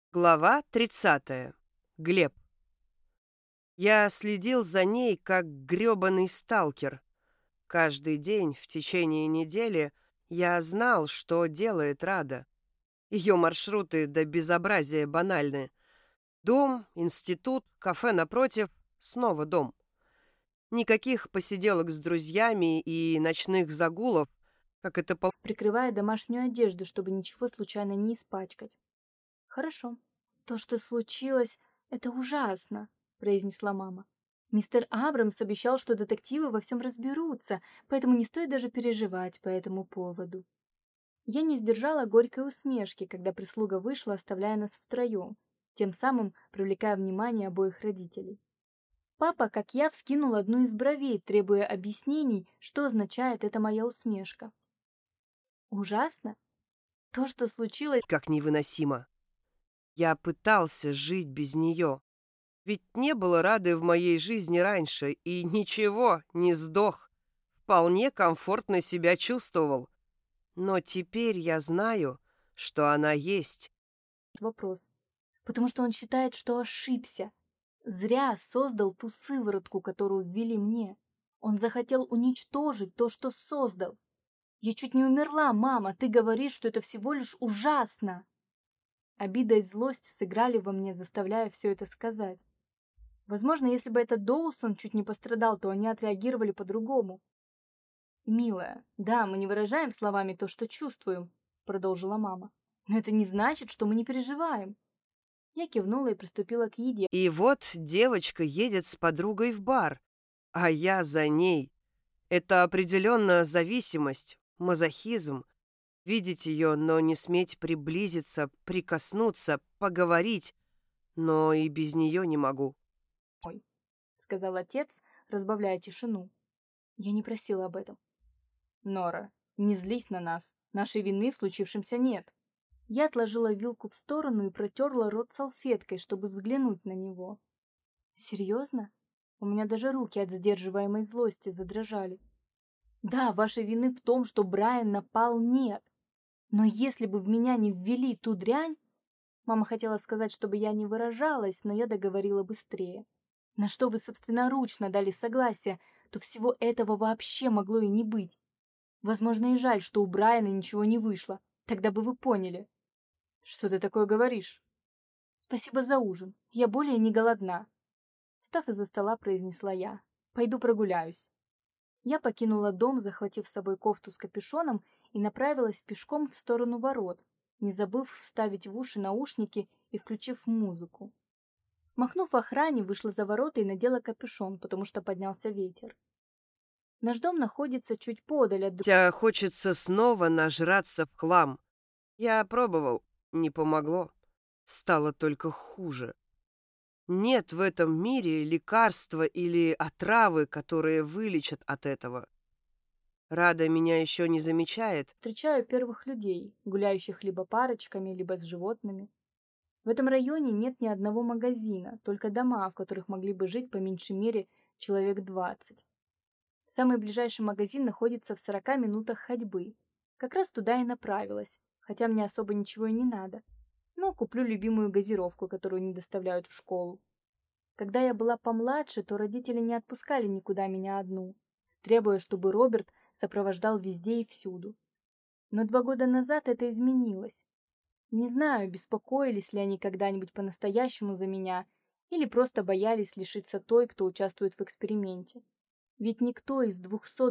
Глава 30. Глеб. Я следил за ней, как грёбаный сталкер. Каждый день в течение недели я знал, что делает Рада. Ее маршруты до безобразия банальны. Дом, институт, кафе напротив, снова дом. Никаких посиделок с друзьями и ночных загулов, как это прикрывая домашнюю одежду, чтобы ничего случайно не испачкать. «Хорошо. То, что случилось, это ужасно», — произнесла мама. «Мистер Абрамс обещал, что детективы во всем разберутся, поэтому не стоит даже переживать по этому поводу». Я не сдержала горькой усмешки, когда прислуга вышла, оставляя нас втроем, тем самым привлекая внимание обоих родителей. Папа, как я, вскинул одну из бровей, требуя объяснений, что означает эта моя усмешка. «Ужасно? То, что случилось...» как невыносимо. Я пытался жить без нее. Ведь не было Рады в моей жизни раньше, и ничего, не сдох. Вполне комфортно себя чувствовал. Но теперь я знаю, что она есть. Вопрос. Потому что он считает, что ошибся. Зря создал ту сыворотку, которую ввели мне. Он захотел уничтожить то, что создал. Я чуть не умерла, мама, ты говоришь, что это всего лишь ужасно. Обида и злость сыграли во мне, заставляя все это сказать. Возможно, если бы этот Доусон чуть не пострадал, то они отреагировали по-другому. «Милая, да, мы не выражаем словами то, что чувствуем», — продолжила мама. «Но это не значит, что мы не переживаем». Я кивнула и приступила к еде. И вот девочка едет с подругой в бар, а я за ней. Это определенно зависимость, мазохизм. Видеть ее, но не сметь приблизиться, прикоснуться, поговорить. Но и без нее не могу. «Ой», — сказал отец, разбавляя тишину. Я не просила об этом. «Нора, не злись на нас. Нашей вины в случившемся нет». Я отложила вилку в сторону и протерла рот салфеткой, чтобы взглянуть на него. «Серьезно?» У меня даже руки от сдерживаемой злости задрожали. «Да, вашей вины в том, что Брайан напал, нет. Но если бы в меня не ввели ту дрянь...» Мама хотела сказать, чтобы я не выражалась, но я договорила быстрее. «На что вы собственноручно дали согласие, то всего этого вообще могло и не быть. Возможно, и жаль, что у Брайана ничего не вышло. Тогда бы вы поняли». «Что ты такое говоришь?» «Спасибо за ужин. Я более не голодна», — встав из-за стола, произнесла я. «Пойду прогуляюсь». Я покинула дом, захватив с собой кофту с капюшоном, и направилась пешком в сторону ворот, не забыв вставить в уши наушники и включив музыку. Махнув охране, вышла за ворота и надела капюшон, потому что поднялся ветер. Наш дом находится чуть подаль от Хотя хочется снова нажраться в хлам. Я пробовал, не помогло. Стало только хуже. Нет в этом мире лекарства или отравы, которые вылечат от этого. Рада меня еще не замечает. встречаю первых людей, гуляющих либо парочками, либо с животными. В этом районе нет ни одного магазина, только дома, в которых могли бы жить по меньшей мере человек 20. Самый ближайший магазин находится в 40 минутах ходьбы. Как раз туда и направилась, хотя мне особо ничего и не надо. Но куплю любимую газировку, которую не доставляют в школу. Когда я была помладше, то родители не отпускали никуда меня одну, требуя, чтобы Роберт сопровождал везде и всюду. Но 2 года назад это изменилось. Не знаю, беспокоились ли они когда-нибудь по-настоящему за меня или просто боялись лишиться той, кто участвует в эксперименте. Ведь никто из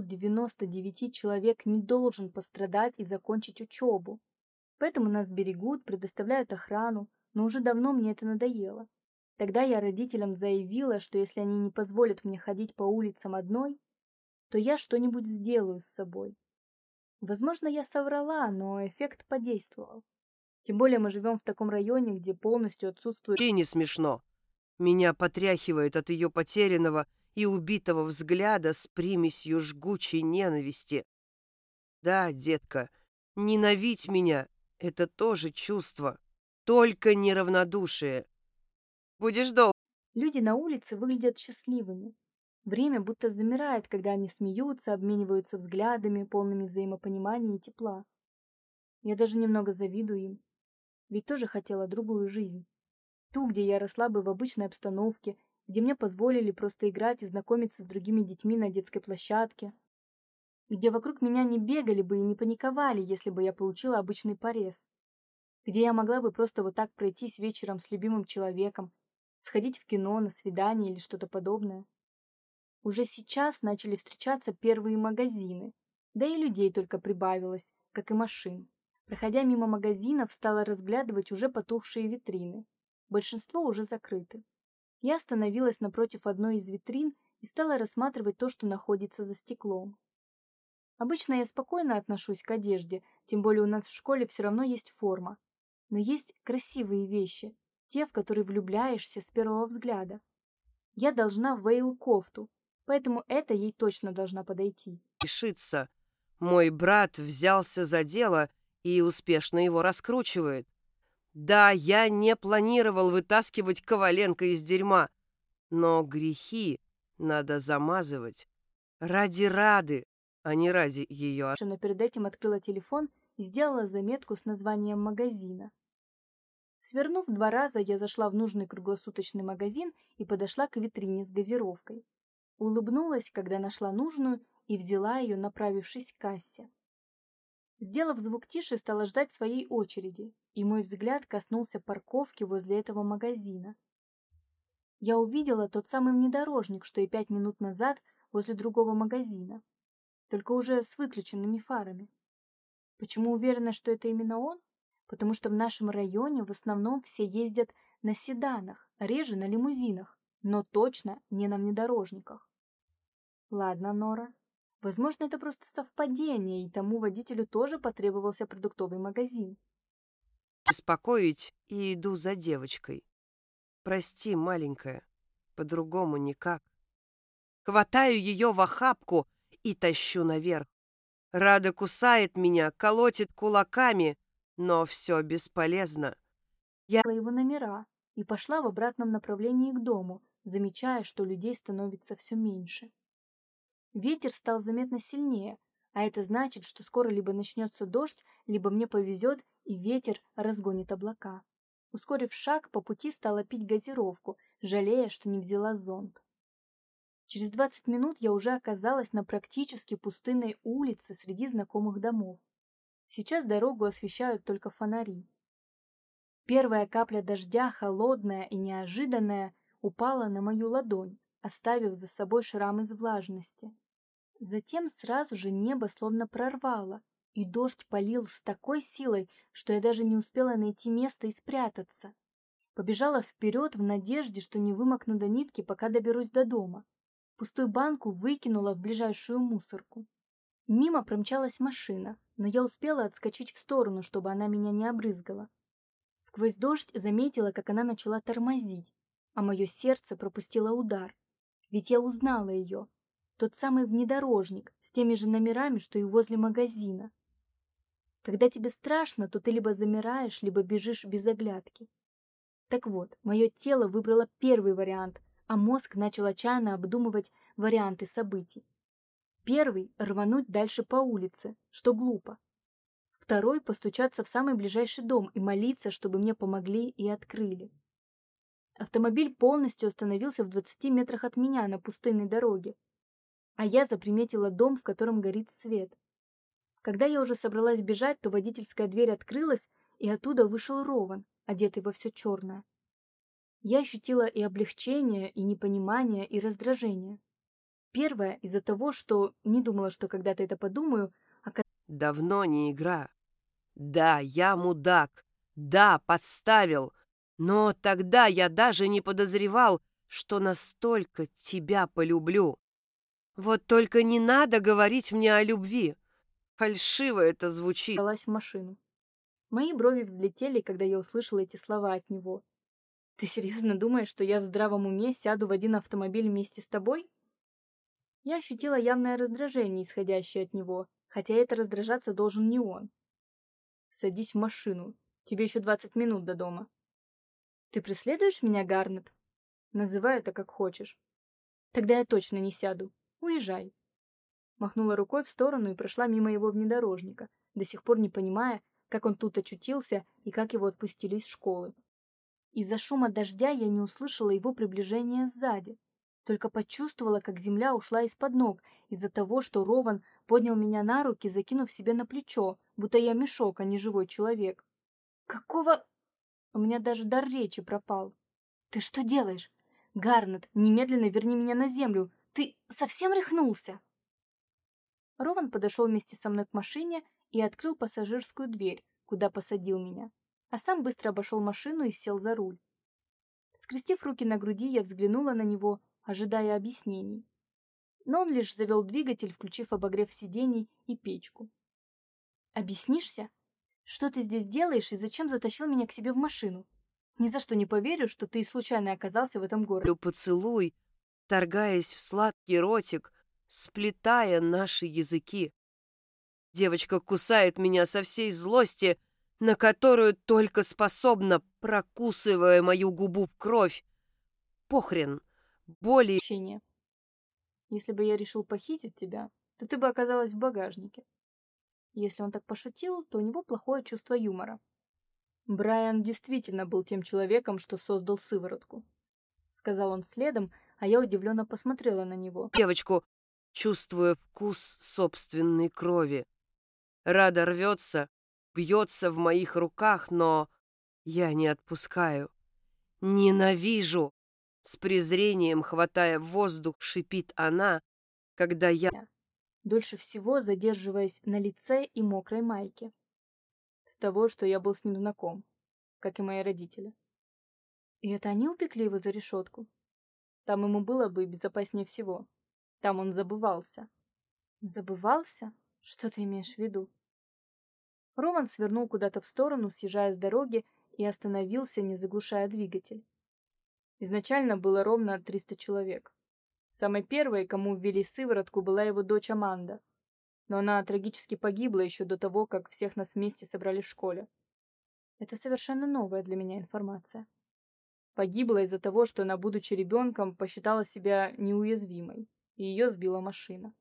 299 человек не должен пострадать и закончить учебу. Поэтому нас берегут, предоставляют охрану, но уже давно мне это надоело. Тогда я родителям заявила, что если они не позволят мне ходить по улицам одной, то я что-нибудь сделаю с собой. Возможно, я соврала, но эффект подействовал. Тем более мы живем в таком районе, где полностью отсутствует... И не смешно. Меня потряхивает от ее потерянного и убитого взгляда с примесью жгучей ненависти. Да, детка, ненавидь меня — это тоже чувство, только неравнодушие. Будешь долго. Люди на улице выглядят счастливыми. Время будто замирает, когда они смеются, обмениваются взглядами, полными взаимопонимания и тепла. Я даже немного завидую им. ведь тоже хотела другую жизнь. Ту, где я росла бы в обычной обстановке, где мне позволили просто играть и знакомиться с другими детьми на детской площадке, где вокруг меня не бегали бы и не паниковали, если бы я получила обычный порез, где я могла бы просто вот так пройтись вечером с любимым человеком, сходить в кино, на свидание или что-то подобное. Уже сейчас начали встречаться первые магазины, да и людей только прибавилось, как и машин. Проходя мимо магазинов, стала разглядывать уже потухшие витрины. Большинство уже закрыты. Я остановилась напротив одной из витрин и стала рассматривать то, что находится за стеклом. Обычно я спокойно отношусь к одежде, тем более у нас в школе все равно есть форма. Но есть красивые вещи, те, в которые влюбляешься с первого взгляда. Я должна вейл-кофту, поэтому это ей точно должна подойти. Решиться. Мой брат взялся за дело и успешно его раскручивает. Да, я не планировал вытаскивать Коваленко из дерьма, но грехи надо замазывать ради Рады, а не ради ее. Но перед этим открыла телефон и сделала заметку с названием магазина. Свернув 2 раза, я зашла в нужный круглосуточный магазин и подошла к витрине с газировкой. Улыбнулась, когда нашла нужную, и взяла ее, направившись к кассе. Сделав звук тише, стала ждать своей очереди, и мой взгляд коснулся парковки возле этого магазина. Я увидела тот самый внедорожник, что и 5 минут назад возле другого магазина, только уже с выключенными фарами. Почему уверена, что это именно он? Потому что в нашем районе в основном все ездят на седанах, реже на лимузинах, но точно не на внедорожниках. Ладно, Нора. Возможно, это просто совпадение, и тому водителю тоже потребовался продуктовый магазин. Беспокоить и иду за девочкой. Прости, маленькая, по-другому никак. Хватаю ее в охапку и тащу наверх. Рада кусает меня, колотит кулаками, но все бесполезно. Я его номера и пошла в обратном направлении к дому, замечая, что людей становится все меньше. Ветер стал заметно сильнее, а это значит, что скоро либо начнется дождь, либо мне повезет, и ветер разгонит облака. Ускорив шаг, по пути стала пить газировку, жалея, что не взяла зонт. Через 20 минут я уже оказалась на практически пустынной улице среди знакомых домов. Сейчас дорогу освещают только фонари. Первая капля дождя, холодная и неожиданная, упала на мою ладонь, оставив за собой шрам из влажности. Затем сразу же небо словно прорвало, и дождь полил с такой силой, что я даже не успела найти место и спрятаться. Побежала вперед в надежде, что не вымокну до нитки, пока доберусь до дома. Пустую банку выкинула в ближайшую мусорку. Мимо промчалась машина, но я успела отскочить в сторону, чтобы она меня не обрызгала. Сквозь дождь заметила, как она начала тормозить, а мое сердце пропустило удар. Ведь я узнала ее. Тот самый внедорожник с теми же номерами, что и возле магазина. Когда тебе страшно, то ты либо замираешь, либо бежишь без оглядки. Так вот, мое тело выбрало первый вариант, а мозг начал отчаянно обдумывать варианты событий. Первый — рвануть дальше по улице, что глупо. Второй — постучаться в самый ближайший дом и молиться, чтобы мне помогли и открыли. Автомобиль полностью остановился в 20 метрах от меня на пустынной дороге, а я заприметила дом, в котором горит свет. Когда я уже собралась бежать, то водительская дверь открылась, и оттуда вышел Рован, одетый во все черное. Я ощутила и облегчение, и непонимание, и раздражение. Первое — из-за того, что не думала, что когда-то это подумаю, Давно не игра. Да, я мудак. Да, подставил. Но тогда я даже не подозревал, что настолько тебя полюблю. Вот только не надо говорить мне о любви. Фальшиво это звучит. в машину. Мои брови взлетели, когда я услышала эти слова от него. Ты серьезно думаешь, что я в здравом уме сяду в один автомобиль вместе с тобой? Я ощутила явное раздражение, исходящее от него, хотя это раздражаться должен не он. Садись в машину. Тебе еще 20 минут до дома. Ты преследуешь меня, Гарнет? Называй это как хочешь. Тогда я точно не сяду. Уезжай. Махнула рукой в сторону и прошла мимо его внедорожника, до сих пор не понимая, как он тут очутился и как его отпустили из школы. Из-за шума дождя я не услышала его приближения сзади, только почувствовала, как земля ушла из-под ног из-за того, что Рован поднял меня на руки, закинув себе на плечо, будто я мешок, а не живой человек. Какого... У меня даже дар речи пропал. «Ты что делаешь? Гарнет, немедленно верни меня на землю! Ты совсем рехнулся?» Рован подошел вместе со мной к машине и открыл пассажирскую дверь, куда посадил меня, а сам быстро обошел машину и сел за руль. Скрестив руки на груди, я взглянула на него, ожидая объяснений. Но он лишь завел двигатель, включив обогрев сидений и печку. «Объяснишься? Что ты здесь делаешь и зачем затащил меня к себе в машину? Ни за что не поверю, что ты случайно оказался в этом городе». Поцелуй, торгаясь в сладкий ротик, сплетая наши языки. Девочка кусает меня со всей злости, на которую только способна, прокусывая мою губу в кровь. Похрен, боли. Общение. Если бы я решил похитить тебя, то ты бы оказалась в багажнике. Если он так пошутил, то у него плохое чувство юмора. Брайан действительно был тем человеком, что создал сыворотку. Сказал он следом, а я удивленно посмотрела на него. Девочку, чувствуя вкус собственной крови. Рада рвется, бьется в моих руках, но я не отпускаю. Ненавижу! С презрением, хватая воздух, шипит она, когда я... Дольше всего задерживаясь на лице и мокрой майке. С того, что я был с ним знаком, как и мои родители. И это они упекли его за решетку? Там ему было бы безопаснее всего. Там он забывался. Забывался? Что ты имеешь в виду? Роман свернул куда-то в сторону, съезжая с дороги, и остановился, не заглушая двигатель. Изначально было ровно 300 человек. Самой первой, кому ввели сыворотку, была его дочь Аманда. Но она трагически погибла еще до того, как всех нас вместе собрали в школе. Это совершенно новая для меня информация. Погибла из-за того, что она, будучи ребенком, посчитала себя неуязвимой, и ее сбила машина.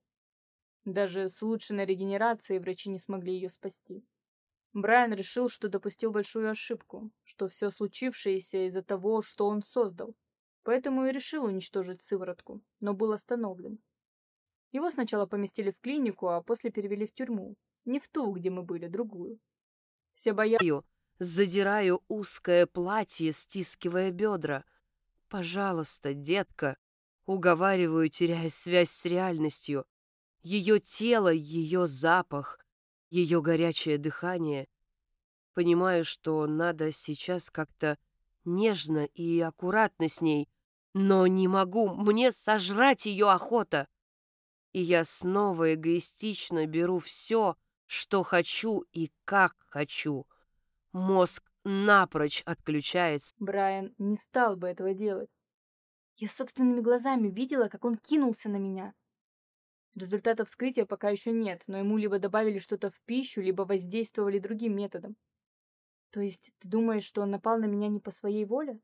Даже с улучшенной регенерацией врачи не смогли ее спасти. Брайан решил, что допустил большую ошибку, что все случившееся из-за того, что он создал. Поэтому и решил уничтожить сыворотку, но был остановлен. Его сначала поместили в клинику, а после перевели в тюрьму. Не в ту, где мы были, другую. Все боялись. Задираю узкое платье, стискивая бедра. «Пожалуйста, детка!» Уговариваю, теряя связь с реальностью. Ее тело, ее запах, ее горячее дыхание. Понимаю, что надо сейчас как-то нежно и аккуратно с ней, но не могу, мне сожрать ее охота. И я снова эгоистично беру все, что хочу и как хочу. Мозг напрочь отключается. Брайан не стал бы этого делать. Я собственными глазами видела, как он кинулся на меня. Результатов вскрытия пока еще нет, но ему либо добавили что-то в пищу, либо воздействовали другим методом. То есть ты думаешь, что он напал на меня не по своей воле?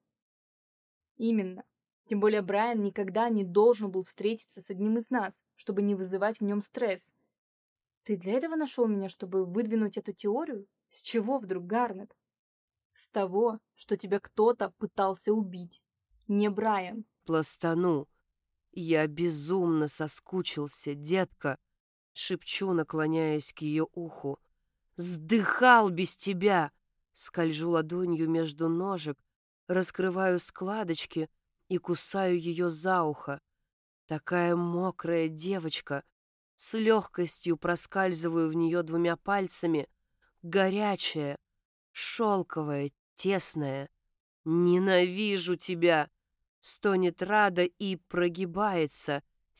Именно. Тем более Брайан никогда не должен был встретиться с одним из нас, чтобы не вызывать в нем стресс. Ты для этого нашел меня, чтобы выдвинуть эту теорию? С чего вдруг, Гарнет? С того, что тебя кто-то пытался убить. Не Брайан. Пластану. Я безумно соскучился, детка, шепчу, наклоняясь к ее уху. Сдыхал без тебя. Скольжу ладонью между ножек, раскрываю складочки и кусаю ее за ухо. Такая мокрая девочка. С легкостью проскальзываю в нее двумя пальцами. Горячая, шелковая, тесная. «Ненавижу тебя!» Стонет Рада и прогибается,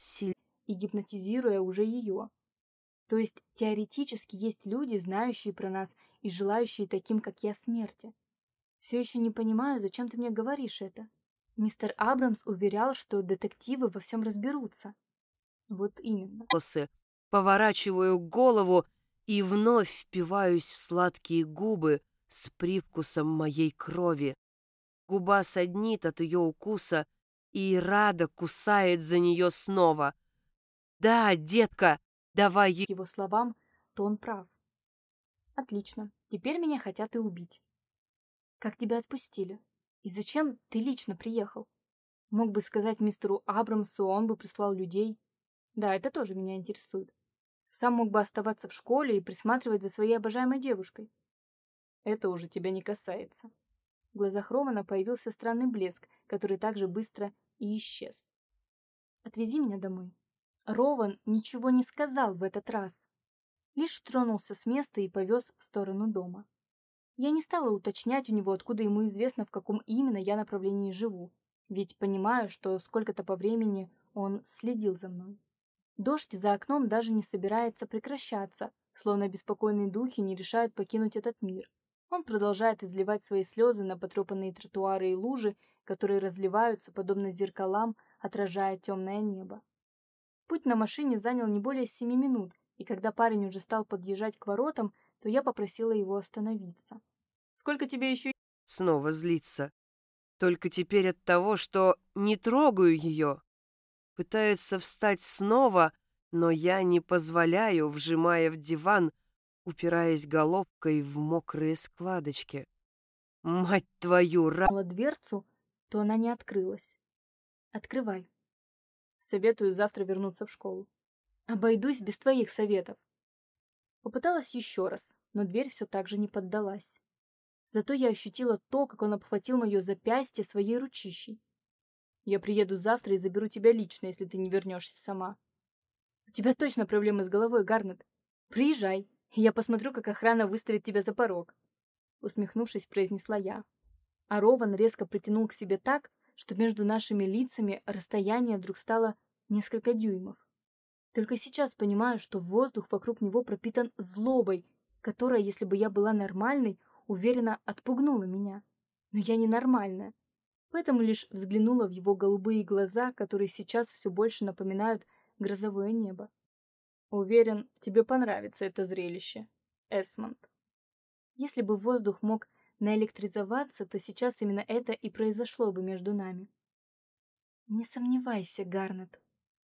И гипнотизируя уже ее. То есть теоретически есть люди, знающие про нас и желающие таким, как я, смерти. Все еще не понимаю, зачем ты мне говоришь это. Мистер Абрамс уверял, что детективы во всем разберутся. Вот именно. волосы. Поворачиваю голову и вновь впиваюсь в сладкие губы с привкусом моей крови. Губа саднит от ее укуса, и Рада кусает за нее снова. «Да, детка, давай Его словам, то он прав. Отлично. Теперь меня хотят и убить. Как тебя отпустили? И зачем ты лично приехал? Мог бы сказать мистеру Абрамсу, он бы прислал людей. Да, это тоже меня интересует. Сам мог бы оставаться в школе и присматривать за своей обожаемой девушкой. Это уже тебя не касается. В глазах Рована появился странный блеск, который также быстро и исчез. Отвези меня домой. Рован ничего не сказал в этот раз. Лишь тронулся с места и повез в сторону дома. Я не стала уточнять у него, откуда ему известно, в каком именно я направлении живу, ведь понимаю, что сколько-то по времени он следил за мной. Дождь за окном даже не собирается прекращаться, словно беспокойные духи не решают покинуть этот мир. Он продолжает изливать свои слезы на потрепанные тротуары и лужи, которые разливаются, подобно зеркалам, отражая темное небо. Путь на машине занял не более 7 минут, и когда парень уже стал подъезжать к воротам, то я попросила его остановиться. «Сколько тебе еще...» Снова злится. Только теперь от того, что не трогаю ее. Пытается встать снова, но я не позволяю, вжимая в диван, упираясь головкой в мокрые складочки. Мать твою, дверцу, то она не открылась. «Открывай. Советую завтра вернуться в школу. Обойдусь без твоих советов». Попыталась еще раз, но дверь все так же не поддалась. Зато я ощутила то, как он обхватил мое запястье своей ручищей. «Я приеду завтра и заберу тебя лично, если ты не вернешься сама». «У тебя точно проблемы с головой, Гарнет. Приезжай, и я посмотрю, как охрана выставит тебя за порог», усмехнувшись, произнесла я. А Рован резко притянул к себе так, что между нашими лицами расстояние вдруг стало несколько дюймов. Только сейчас понимаю, что воздух вокруг него пропитан злобой, которая, если бы я была нормальной, уверенно отпугнула меня. Но я ненормальная, поэтому лишь взглянула в его голубые глаза, которые сейчас все больше напоминают грозовое небо. «Уверен, тебе понравится это зрелище, Эсмонд». Если бы воздух мог наэлектризоваться, то сейчас именно это и произошло бы между нами. «Не сомневайся, Гарнет».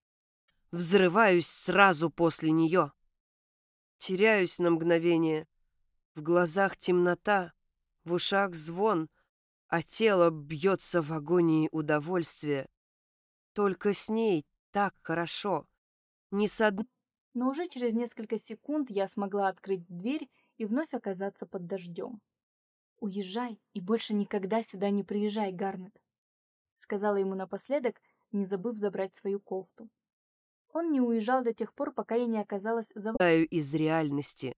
Взрываюсь сразу после нее. Теряюсь на мгновение. В глазах темнота, в ушах звон, а тело бьется в агонии удовольствия. Только с ней так хорошо. Не с одной... Но уже через несколько секунд я смогла открыть дверь и вновь оказаться под дождем. «Уезжай и больше никогда сюда не приезжай, Гарнет», сказала ему напоследок, не забыв забрать свою кофту. Он не уезжал до тех пор, пока я не оказалась за... из реальности.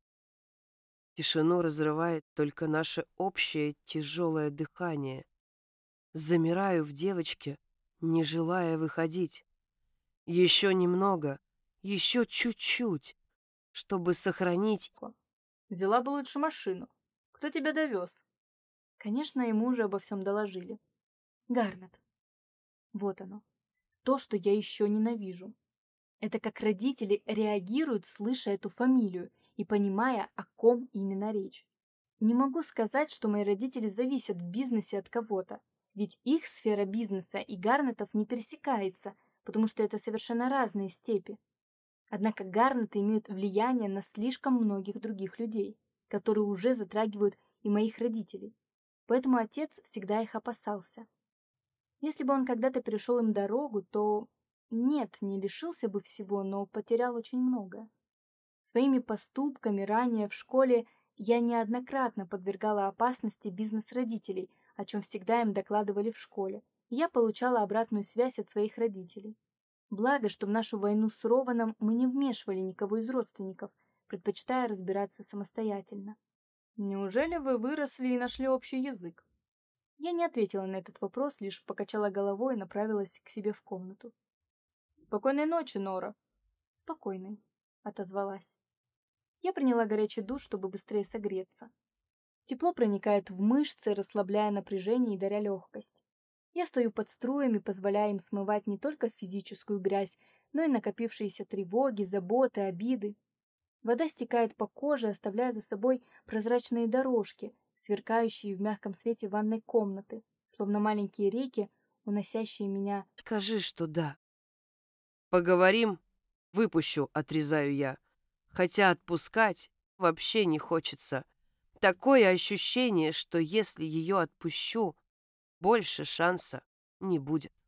Тишину разрывает только наше общее тяжелое дыхание. Замираю в девочке, не желая выходить. Еще немного, еще чуть-чуть, чтобы сохранить... Взяла бы лучше машину. Кто тебя довез? Конечно, ему уже обо всем доложили. Гарнет. Вот оно. То, что я еще ненавижу. Это как родители реагируют, слыша эту фамилию и понимая, о ком именно речь. Не могу сказать, что мои родители зависят в бизнесе от кого-то, ведь их сфера бизнеса и Гарнетов не пересекается, потому что это совершенно разные степи. Однако Гарнеты имеют влияние на слишком многих других людей, которые уже затрагивают и моих родителей. Поэтому отец всегда их опасался. Если бы он когда-то перешел им дорогу, то нет, не лишился бы всего, но потерял очень многое. Своими поступками ранее в школе я неоднократно подвергала опасности бизнес родителей, о чем всегда им докладывали в школе. И я получала обратную связь от своих родителей. Благо, что в нашу войну с Рованом мы не вмешивали никого из родственников, предпочитая разбираться самостоятельно. «Неужели вы выросли и нашли общий язык?» Я не ответила на этот вопрос, лишь покачала головой и направилась к себе в комнату. «Спокойной ночи, Нора!» «Спокойной», — отозвалась. Я приняла горячий душ, чтобы быстрее согреться. Тепло проникает в мышцы, расслабляя напряжение и даря легкость. Я стою под струями, позволяя им смывать не только физическую грязь, но и накопившиеся тревоги, заботы, обиды. Вода стекает по коже, оставляя за собой прозрачные дорожки, сверкающие в мягком свете ванной комнаты, словно маленькие реки, уносящие меня... Скажи, что да. Поговорим, выпущу, отрезаю я. Хотя отпускать вообще не хочется. Такое ощущение, что если ее отпущу, больше шанса не будет.